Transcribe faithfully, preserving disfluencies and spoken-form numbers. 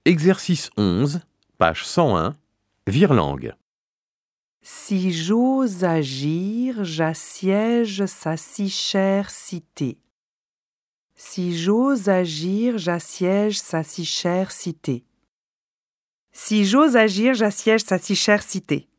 Exercice onze, page cent un, Virlangue. Si j'ose agir, j'assiège sa si chère cité. Si j'ose agir, j'assiège sa si chère cité. Si j'ose agir, j'assiège sa si chère cité.